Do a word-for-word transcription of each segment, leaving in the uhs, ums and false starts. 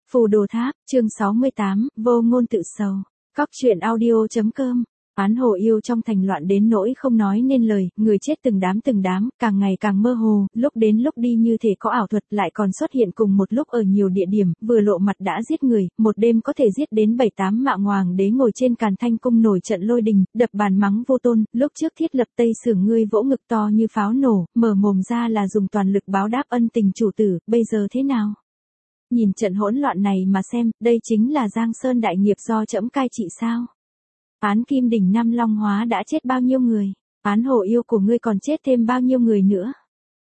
Phù Đồ Tháp, chương sáu mươi tám, vô ngôn tự sầu. Cóc truyện audio.com. Án hồ yêu trong thành loạn đến nỗi không nói nên lời, người chết từng đám từng đám, càng ngày càng mơ hồ, lúc đến lúc đi như thể có ảo thuật, lại còn xuất hiện cùng một lúc ở nhiều địa điểm, vừa lộ mặt đã giết người, một đêm có thể giết đến bảy tám mạng. Hoàng đế ngồi trên càn thanh cung nổi trận lôi đình, đập bàn mắng vô tôn, lúc trước thiết lập Tây Sưởng ngươi vỗ ngực to như pháo nổ, mở mồm ra là dùng toàn lực báo đáp ân tình chủ tử, bây giờ thế nào? Nhìn trận hỗn loạn này mà xem, đây chính là Giang Sơn đại nghiệp do trẫm cai trị sao? Án Kim Đỉnh Năm Long Hóa đã chết bao nhiêu người? Án hồ yêu của ngươi còn chết thêm bao nhiêu người nữa?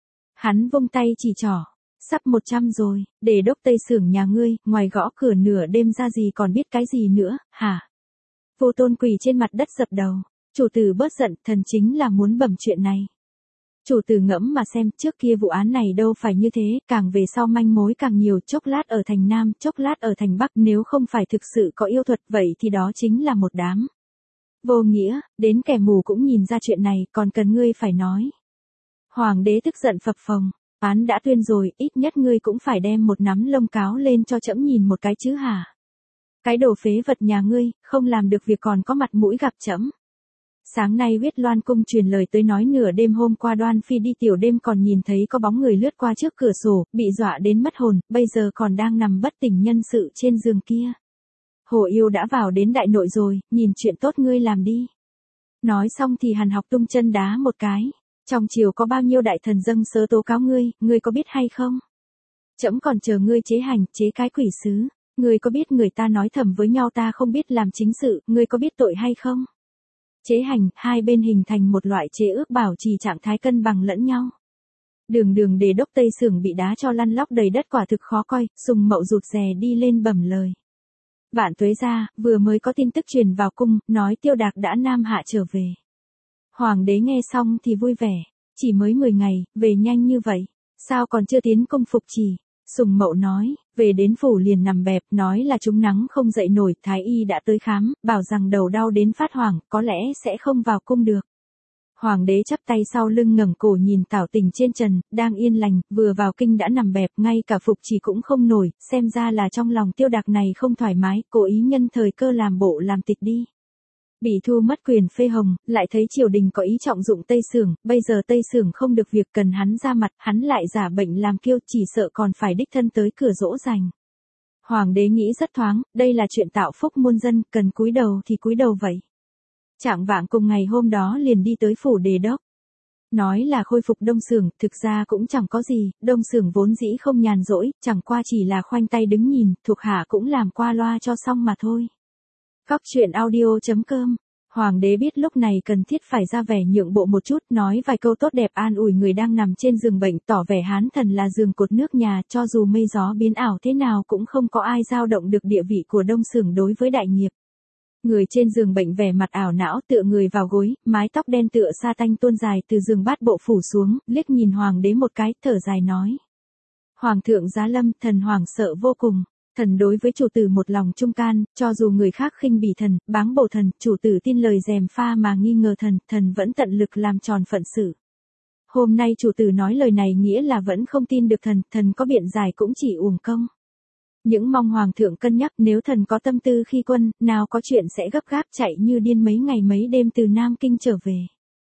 Hắn vung tay chỉ trỏ. Sắp một trăm rồi, để đốc Tây Sưởng nhà ngươi, ngoài gõ cửa nửa đêm ra gì còn biết cái gì nữa, hả? Vô Tôn quỳ trên mặt đất dập đầu. Chủ tử bớt giận, thần chính là muốn bẩm chuyện này. Chủ tử ngẫm mà xem, trước kia vụ án này đâu phải như thế, càng về sau manh mối càng nhiều, chốc lát ở thành Nam, chốc lát ở thành Bắc, nếu không phải thực sự có yêu thuật vậy thì đó chính là một đám vô nghĩa, đến kẻ mù cũng nhìn ra chuyện này, còn cần ngươi phải nói. Hoàng đế tức giận phập phồng, án đã tuyên rồi, ít nhất ngươi cũng phải đem một nắm lông cáo lên cho trẫm nhìn một cái chứ hả? Cái đồ phế vật nhà ngươi, không làm được việc còn có mặt mũi gặp trẫm. Sáng nay Huyết Loan cung truyền lời tới nói nửa đêm hôm qua Đoan Phi đi tiểu đêm còn nhìn thấy có bóng người lướt qua trước cửa sổ, bị dọa đến mất hồn, bây giờ còn đang nằm bất tỉnh nhân sự trên giường kia. Hồ yêu đã vào đến đại nội rồi, nhìn chuyện tốt ngươi làm đi. Nói xong thì Hàn Học tung chân đá một cái. Trong triều có bao nhiêu đại thần dâng sớ tố cáo ngươi, ngươi có biết hay không? Trẫm còn chờ ngươi chế hành, chế cái quỷ sứ. Ngươi có biết người ta nói thầm với nhau ta không biết làm chính sự, ngươi có biết tội hay không? Chế hành, hai bên hình thành một loại chế ước bảo trì trạng thái cân bằng lẫn nhau. Đường đường đề đốc Tây Sưởng bị đá cho lăn lóc đầy đất quả thực khó coi, Sùng Mậu rụt rè đi lên bẩm lời. Vạn tuế ra, vừa mới có tin tức truyền vào cung, nói Tiêu Đạc đã Nam Hạ trở về. Hoàng đế nghe xong thì vui vẻ, chỉ mới mười ngày, về nhanh như vậy, sao còn chưa tiến cung phục trì? Sùng Mậu nói, về đến phủ liền nằm bẹp, nói là trúng nắng không dậy nổi, thái y đã tới khám, bảo rằng đầu đau đến phát hoảng, có lẽ sẽ không vào cung được. Hoàng đế chắp tay sau lưng ngẩng cổ nhìn Tảo Tình trên trần, đang yên lành, vừa vào kinh đã nằm bẹp, ngay cả phục trì cũng không nổi, xem ra là trong lòng Tiêu Đạc này không thoải mái, cố ý nhân thời cơ làm bộ làm tịch đi. Bỉ Thu mất quyền phê hồng, lại thấy triều đình có ý trọng dụng Tây Sưởng, bây giờ Tây Sưởng không được việc cần hắn ra mặt, hắn lại giả bệnh làm kiêu, chỉ sợ còn phải đích thân tới cửa dỗ dành. Hoàng đế nghĩ rất thoáng, đây là chuyện tạo phúc muôn dân, cần cúi đầu thì cúi đầu vậy. Trạng vạng cùng ngày hôm đó liền đi tới phủ đề đốc. Nói là khôi phục Đông Sưởng, thực ra cũng chẳng có gì, Đông Sưởng vốn dĩ không nhàn rỗi, chẳng qua chỉ là khoanh tay đứng nhìn, thuộc hạ cũng làm qua loa cho xong mà thôi. Cóc truyện audio.com. Hoàng đế biết lúc này cần thiết phải ra vẻ nhượng bộ một chút, nói vài câu tốt đẹp an ủi người đang nằm trên giường bệnh, tỏ vẻ hán thần là giường cột nước nhà, cho dù mây gió biến ảo thế nào cũng không có ai dao động được địa vị của Đông Sưởng đối với đại nghiệp. Người trên giường bệnh vẻ mặt ảo não tựa người vào gối, mái tóc đen tựa sa tanh tuôn dài từ giường bát bộ phủ xuống, liếc nhìn hoàng đế một cái, thở dài nói. Hoàng thượng giá lâm, thần hoàng sợ vô cùng. Thần đối với chủ tử một lòng trung can, cho dù người khác khinh bỉ thần, báng bổ thần, chủ tử tin lời gièm pha mà nghi ngờ thần, thần vẫn tận lực làm tròn phận sự. Hôm nay chủ tử nói lời này nghĩa là vẫn không tin được thần, thần có biện giải cũng chỉ uổng công. Những mong hoàng thượng cân nhắc nếu thần có tâm tư khi quân, nào có chuyện sẽ gấp gáp chạy như điên mấy ngày mấy đêm từ Nam Kinh trở về.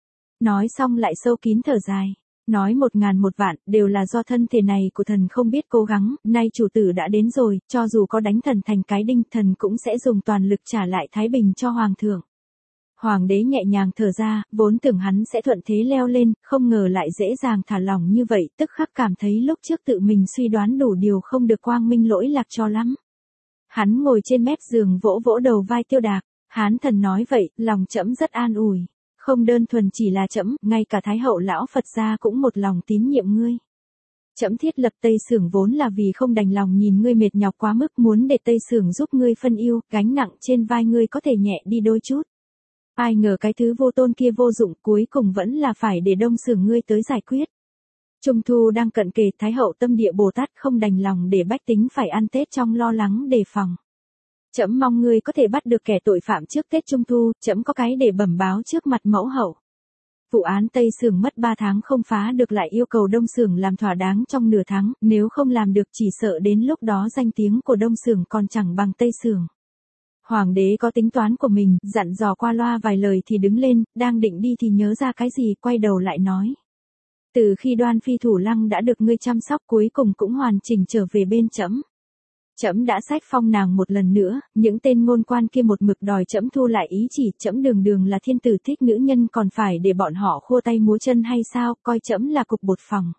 Nói xong lại sâu kín thở dài. Nói một ngàn một vạn, đều là do thân thể này của thần không biết cố gắng, nay chủ tử đã đến rồi, cho dù có đánh thần thành cái đinh, thần cũng sẽ dùng toàn lực trả lại thái bình cho hoàng thượng. Hoàng đế nhẹ nhàng thở ra, vốn tưởng hắn sẽ thuận thế leo lên, không ngờ lại dễ dàng thả lỏng như vậy, tức khắc cảm thấy lúc trước tự mình suy đoán đủ điều không được quang minh lỗi lạc cho lắm. Hắn ngồi trên mép giường vỗ vỗ đầu vai Tiêu Đạc, hán thần nói vậy, lòng trẫm rất an ủi. Không đơn thuần chỉ là trẫm, ngay cả Thái hậu lão Phật gia cũng một lòng tín nhiệm ngươi. Trẫm thiết lập Tây Sưởng vốn là vì không đành lòng nhìn ngươi mệt nhọc quá mức, muốn để Tây Sưởng giúp ngươi phân ưu, gánh nặng trên vai ngươi có thể nhẹ đi đôi chút. Ai ngờ cái thứ vô tôn kia vô dụng, cuối cùng vẫn là phải để Đông Sưởng ngươi tới giải quyết. Trung thu đang cận kề, Thái hậu tâm địa Bồ Tát không đành lòng để bách tính phải ăn Tết trong lo lắng đề phòng. Trẫm mong ngươi có thể bắt được kẻ tội phạm trước Tết Trung thu, trẫm có cái để bẩm báo trước mặt mẫu hậu. Vụ án Tây Xưởng mất ba tháng không phá được lại yêu cầu Đông Xưởng làm thỏa đáng trong nửa tháng, nếu không làm được chỉ sợ đến lúc đó danh tiếng của Đông Xưởng còn chẳng bằng Tây Xưởng. Hoàng đế có tính toán của mình, dặn dò qua loa vài lời thì đứng lên, đang định đi thì nhớ ra cái gì, quay đầu lại nói. Từ khi Đoan Phi Thủ Lăng đã được ngươi chăm sóc cuối cùng cũng hoàn chỉnh trở về bên trẫm. Trẫm đã sách phong nàng một lần nữa, những tên ngôn quan kia một mực đòi trẫm thu lại ý chỉ, trẫm đường đường là thiên tử thích nữ nhân còn phải để bọn họ khua tay múa chân hay sao, coi trẫm là cục bột phòng.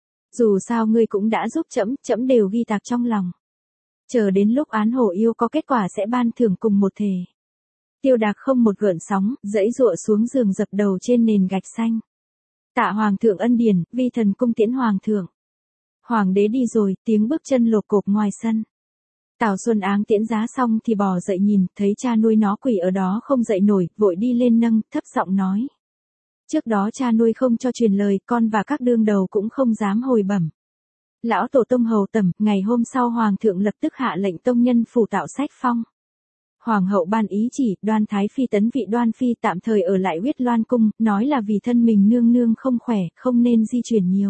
Dù sao ngươi cũng đã giúp trẫm, trẫm đều ghi tạc trong lòng. Chờ đến lúc án hổ yêu có kết quả sẽ ban thưởng cùng một thể. Tiêu Đạc không một gợn sóng, dãy dụa xuống giường dập đầu trên nền gạch xanh. Tạ hoàng thượng ân điển, vi thần cung tiễn hoàng thượng. Hoàng đế đi rồi, tiếng bước chân lộp cộp ngoài sân. Tào Xuân Áng tiễn giá xong thì bò dậy nhìn, thấy cha nuôi nó quỳ ở đó không dậy nổi, vội đi lên nâng, thấp giọng nói. Trước đó cha nuôi không cho truyền lời, con và các đương đầu cũng không dám hồi bẩm. Lão tổ tông hầu tẩm, ngày hôm sau hoàng thượng lập tức hạ lệnh tông nhân phủ tạo sách phong. Hoàng hậu ban ý chỉ, Đoan Thái Phi tấn vị Đoan Phi tạm thời ở lại Huyết Loan cung, nói là vì thân mình nương nương không khỏe, không nên di chuyển nhiều.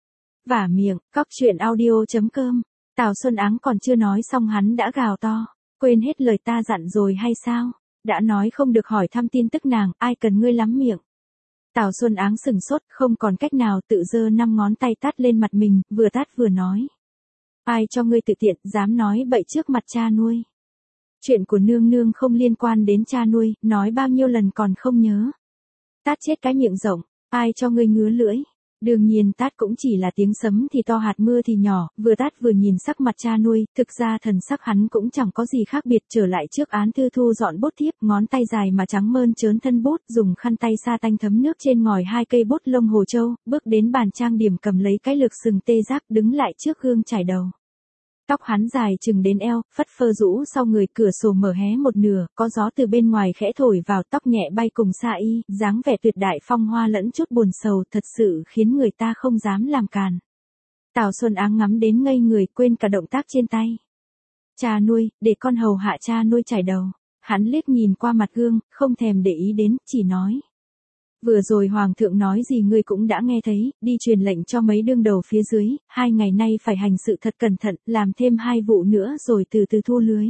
Vả miệng, cóc truyện audio chấm com. Tào Xuân Áng còn chưa nói xong hắn đã gào to, quên hết lời ta dặn rồi hay sao? Đã nói không được hỏi thăm tin tức nàng, ai cần ngươi lắm miệng. Tào Xuân Áng sừng sốt, không còn cách nào, tự giơ năm ngón tay tát lên mặt mình, vừa tát vừa nói. Ai cho ngươi tự tiện, dám nói bậy trước mặt cha nuôi. Chuyện của nương nương không liên quan đến cha nuôi, nói bao nhiêu lần còn không nhớ. Tát chết cái miệng rộng, ai cho ngươi ngứa lưỡi. Đương nhiên tát cũng chỉ là tiếng sấm thì to hạt mưa thì nhỏ, vừa tát vừa nhìn sắc mặt cha nuôi, thực ra thần sắc hắn cũng chẳng có gì khác biệt, trở lại trước án thư thu dọn bút thiếp, ngón tay dài mà trắng mơn trớn thân bút, dùng khăn tay sa tanh thấm nước trên ngòi hai cây bút lông hồ châu, bước đến bàn trang điểm cầm lấy cái lược sừng tê giác đứng lại trước gương chải đầu. Tóc hắn dài chừng đến eo, phất phơ rũ sau người, cửa sổ mở hé một nửa, có gió từ bên ngoài khẽ thổi vào, tóc nhẹ bay cùng sa y, dáng vẻ tuyệt đại phong hoa lẫn chút buồn sầu, thật sự khiến người ta không dám làm càn. Tào Xuân Áng ngắm đến ngây người, quên cả động tác trên tay. Cha nuôi, để con hầu hạ cha nuôi chải đầu. Hắn liếc nhìn qua mặt gương, không thèm để ý đến, chỉ nói. Vừa rồi hoàng thượng nói gì ngươi cũng đã nghe thấy, đi truyền lệnh cho mấy đương đầu phía dưới, hai ngày nay phải hành sự thật cẩn thận, làm thêm hai vụ nữa rồi từ từ thu lưới.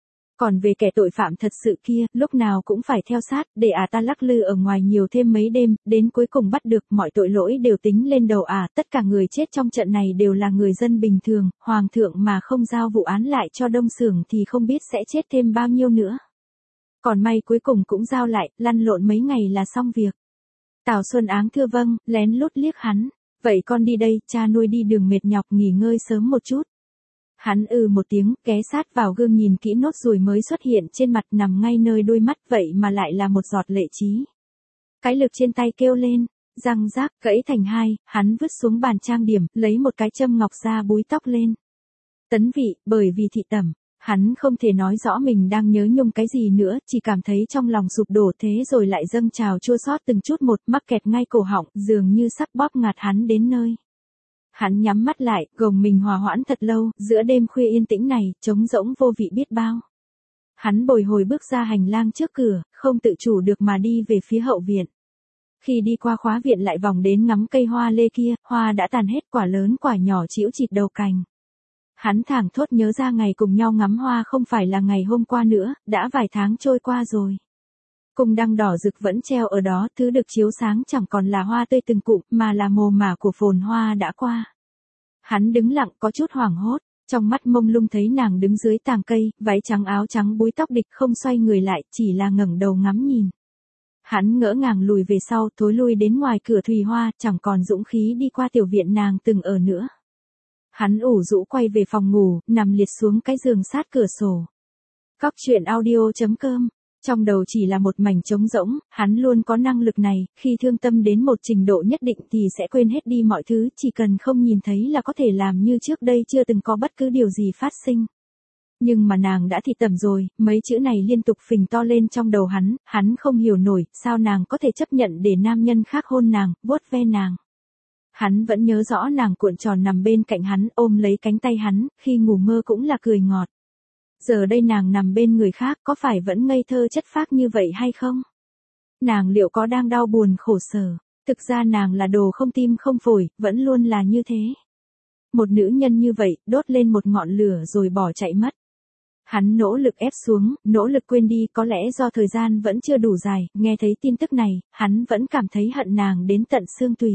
Còn về kẻ tội phạm thật sự kia, lúc nào cũng phải theo sát, để à ta lắc lư ở ngoài nhiều thêm mấy đêm, đến cuối cùng bắt được, mọi tội lỗi đều tính lên đầu à, tất cả người chết trong trận này đều là người dân bình thường, hoàng thượng mà không giao vụ án lại cho Đông Xưởng thì không biết sẽ chết thêm bao nhiêu nữa. Còn may cuối cùng cũng giao lại, lăn lộn mấy ngày là xong việc. Tào Xuân Áng thưa vâng, lén lút liếc hắn. Vậy con đi đây, cha nuôi đi đường mệt nhọc nghỉ ngơi sớm một chút. Hắn ừ một tiếng, ghé sát vào gương nhìn kỹ nốt ruồi mới xuất hiện trên mặt nằm ngay nơi đôi mắt, vậy mà lại là một giọt lệ trí. Cái lược trên tay kêu lên, răng rác, gãy thành hai, hắn vứt xuống bàn trang điểm, lấy một cái châm ngọc ra búi tóc lên. Tấn vị, bởi vì thị tẩm. Hắn không thể nói rõ mình đang nhớ nhung cái gì nữa, chỉ cảm thấy trong lòng sụp đổ thế rồi lại dâng trào chua xót từng chút một, mắc kẹt ngay cổ họng, dường như sắp bóp ngạt hắn đến nơi. Hắn nhắm mắt lại, gồng mình hòa hoãn thật lâu, giữa đêm khuya yên tĩnh này, trống rỗng vô vị biết bao. Hắn bồi hồi bước ra hành lang trước cửa, không tự chủ được mà đi về phía hậu viện. Khi đi qua khóa viện lại vòng đến ngắm cây hoa lê kia, hoa đã tàn hết, quả lớn quả nhỏ chĩu chịt đầu cành. Hắn thảng thốt nhớ ra ngày cùng nhau ngắm hoa không phải là ngày hôm qua nữa, đã vài tháng trôi qua rồi. Cung đăng đỏ rực vẫn treo ở đó, thứ được chiếu sáng chẳng còn là hoa tươi từng cụm, mà là mồ mả của phồn hoa đã qua. Hắn đứng lặng có chút hoảng hốt, trong mắt mông lung thấy nàng đứng dưới tàng cây, váy trắng áo trắng búi tóc địch không xoay người lại, chỉ là ngẩng đầu ngắm nhìn. Hắn ngỡ ngàng lùi về sau, thối lui đến ngoài cửa thùy hoa, chẳng còn dũng khí đi qua tiểu viện nàng từng ở nữa. Hắn ủ rũ quay về phòng ngủ, nằm liệt xuống cái giường sát cửa sổ. Cóc truyện audio chấm com. Trong đầu chỉ là một mảnh trống rỗng, hắn luôn có năng lực này, khi thương tâm đến một trình độ nhất định thì sẽ quên hết đi mọi thứ, chỉ cần không nhìn thấy là có thể làm như trước đây chưa từng có bất cứ điều gì phát sinh. Nhưng mà nàng đã thị tẩm rồi, mấy chữ này liên tục phình to lên trong đầu hắn, hắn không hiểu nổi, sao nàng có thể chấp nhận để nam nhân khác hôn nàng, vuốt ve nàng. Hắn vẫn nhớ rõ nàng cuộn tròn nằm bên cạnh hắn, ôm lấy cánh tay hắn, khi ngủ mơ cũng là cười ngọt. Giờ đây nàng nằm bên người khác, có phải vẫn ngây thơ chất phác như vậy hay không? Nàng liệu có đang đau buồn khổ sở? Thực ra nàng là đồ không tim không phổi, vẫn luôn là như thế. Một nữ nhân như vậy, đốt lên một ngọn lửa rồi bỏ chạy mất. Hắn nỗ lực ép xuống, nỗ lực quên đi, có lẽ do thời gian vẫn chưa đủ dài, nghe thấy tin tức này, hắn vẫn cảm thấy hận nàng đến tận xương tùy.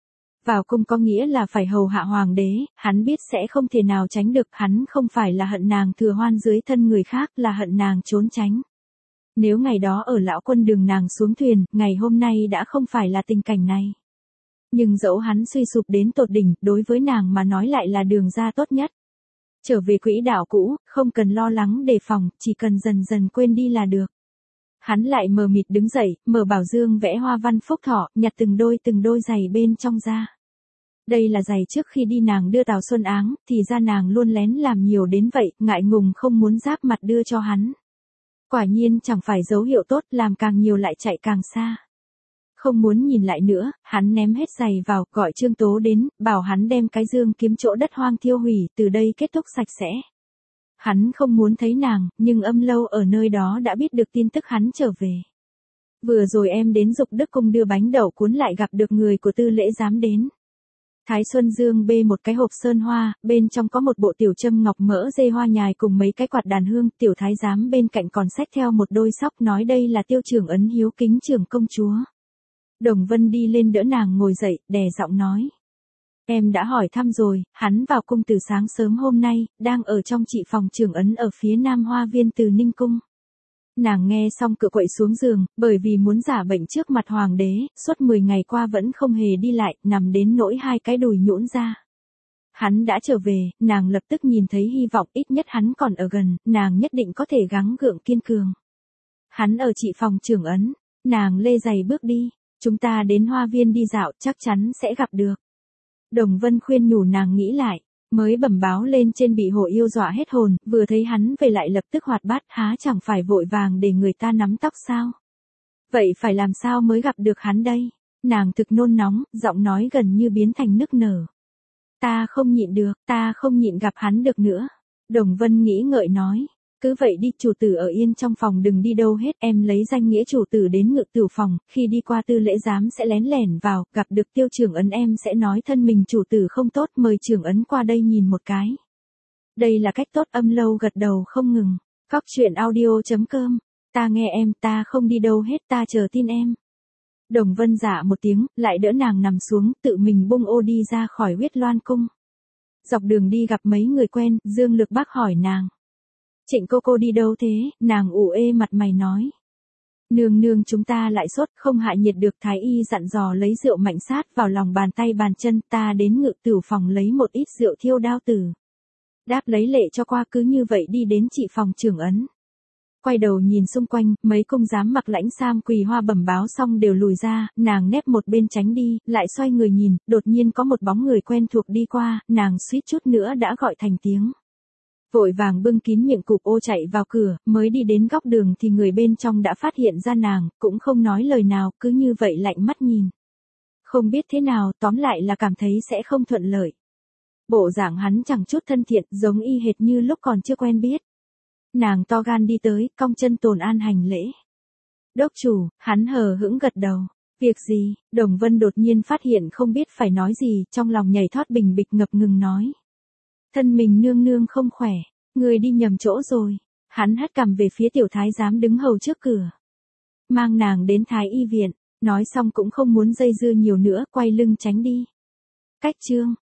Vào cung có nghĩa là phải hầu hạ hoàng đế, hắn biết sẽ không thể nào tránh được, hắn không phải là hận nàng thừa hoan dưới thân người khác, là hận nàng trốn tránh. Nếu ngày đó ở lão quân đường nàng xuống thuyền, ngày hôm nay đã không phải là tình cảnh này. Nhưng dẫu hắn suy sụp đến tột đỉnh, đối với nàng mà nói lại là đường ra tốt nhất. Trở về quỹ đạo cũ, không cần lo lắng đề phòng, chỉ cần dần dần quên đi là được. Hắn lại mờ mịt đứng dậy, mở bảo dương vẽ hoa văn phúc thọ, nhặt từng đôi từng đôi giày bên trong ra. Đây là giày trước khi đi nàng đưa Tào Xuân Áng, thì ra nàng luôn lén làm nhiều đến vậy, ngại ngùng không muốn giáp mặt đưa cho hắn. Quả nhiên chẳng phải dấu hiệu tốt, làm càng nhiều lại chạy càng xa. Không muốn nhìn lại nữa, hắn ném hết giày vào, gọi Trương Tố đến, bảo hắn đem cái dương kiếm chỗ đất hoang thiêu hủy, từ đây kết thúc sạch sẽ. Hắn không muốn thấy nàng, nhưng Âm Lâu ở nơi đó đã biết được tin tức hắn trở về. Vừa rồi em đến Dục Đức Cung đưa bánh đậu cuốn lại gặp được người của Tư Lễ Giám đến. Thái Xuân Dương bê một cái hộp sơn hoa, bên trong có một bộ tiểu châm ngọc mỡ dây hoa nhài cùng mấy cái quạt đàn hương, tiểu thái giám bên cạnh còn xách theo một đôi sóc, nói đây là Tiêu trưởng ấn hiếu kính trưởng công chúa. Đồng Vân đi lên đỡ nàng ngồi dậy, đè giọng nói. Em đã hỏi thăm rồi, hắn vào cung từ sáng sớm hôm nay, đang ở trong trị phòng trưởng ấn ở phía nam hoa viên Từ Ninh Cung. Nàng nghe xong cựa quậy xuống giường, bởi vì muốn giả bệnh trước mặt hoàng đế, suốt mười ngày qua vẫn không hề đi lại, nằm đến nỗi hai cái đùi nhũn ra. Hắn đã trở về, nàng lập tức nhìn thấy hy vọng, ít nhất hắn còn ở gần, nàng nhất định có thể gắng gượng kiên cường. Hắn ở trị phòng trưởng ấn, nàng lê giày bước đi, chúng ta đến hoa viên đi dạo, chắc chắn sẽ gặp được. Đồng Vân khuyên nhủ nàng nghĩ lại. Mới bẩm báo lên trên bị Hồ Yêu dọa hết hồn, vừa thấy hắn về lại lập tức hoạt bát, há chẳng phải vội vàng để người ta nắm tóc sao? Vậy phải làm sao mới gặp được hắn đây? Nàng thực nôn nóng, giọng nói gần như biến thành nức nở. Ta không nhịn được, ta không nhịn gặp hắn được nữa. Đồng Vân nghĩ ngợi nói. Cứ vậy đi, chủ tử ở yên trong phòng đừng đi đâu hết, em lấy danh nghĩa chủ tử đến Ngự Tửu phòng, khi đi qua Tư Lễ Giám sẽ lén lẻn vào, gặp được Tiêu trưởng ấn em sẽ nói thân mình chủ tử không tốt, mời trưởng ấn qua đây nhìn một cái. Đây là cách tốt. Âm Lâu gật đầu không ngừng. Cóc truyện audio chấm com. Ta nghe em, ta không đi đâu hết, ta chờ tin em. Đồng Vân dạ một tiếng, lại đỡ nàng nằm xuống, tự mình bung ô đi ra khỏi Huyết Loan cung. Dọc đường đi gặp mấy người quen, Dương Lực Bác hỏi nàng. Trịnh cô cô đi đâu thế? Nàng ủ ê mặt mày nói. Nương nương chúng ta lại sốt, không hạ nhiệt được. Thái y dặn dò lấy rượu mạnh sát vào lòng bàn tay bàn chân, ta đến Ngự Tửu phòng lấy một ít rượu thiêu đao tử. Đáp lấy lệ cho qua, cứ như vậy đi đến trị phòng trưởng ấn. Quay đầu nhìn xung quanh, mấy cung giám mặc lãnh sam quỳ hoa bẩm báo xong đều lùi ra, nàng nép một bên tránh đi, lại xoay người nhìn, đột nhiên có một bóng người quen thuộc đi qua, nàng suýt chút nữa đã gọi thành tiếng. Vội vàng bưng kín miệng cụp ô chạy vào cửa, mới đi đến góc đường thì người bên trong đã phát hiện ra nàng, cũng không nói lời nào, cứ như vậy lạnh mắt nhìn. Không biết thế nào, tóm lại là cảm thấy sẽ không thuận lợi. Bộ dạng hắn chẳng chút thân thiện, giống y hệt như lúc còn chưa quen biết. Nàng to gan đi tới, cong chân tồn an hành lễ. Đốc chủ, hắn hờ hững gật đầu. Việc gì? Đồng Vân đột nhiên phát hiện không biết phải nói gì, trong lòng nhảy thoát bình bịch ngập ngừng nói. Thân mình nương nương không khỏe, người đi nhầm chỗ rồi. Hắn hất cằm về phía tiểu thái giám đứng hầu trước cửa. Mang nàng đến thái y viện, nói xong cũng không muốn dây dưa nhiều nữa, quay lưng tránh đi. Cách chương.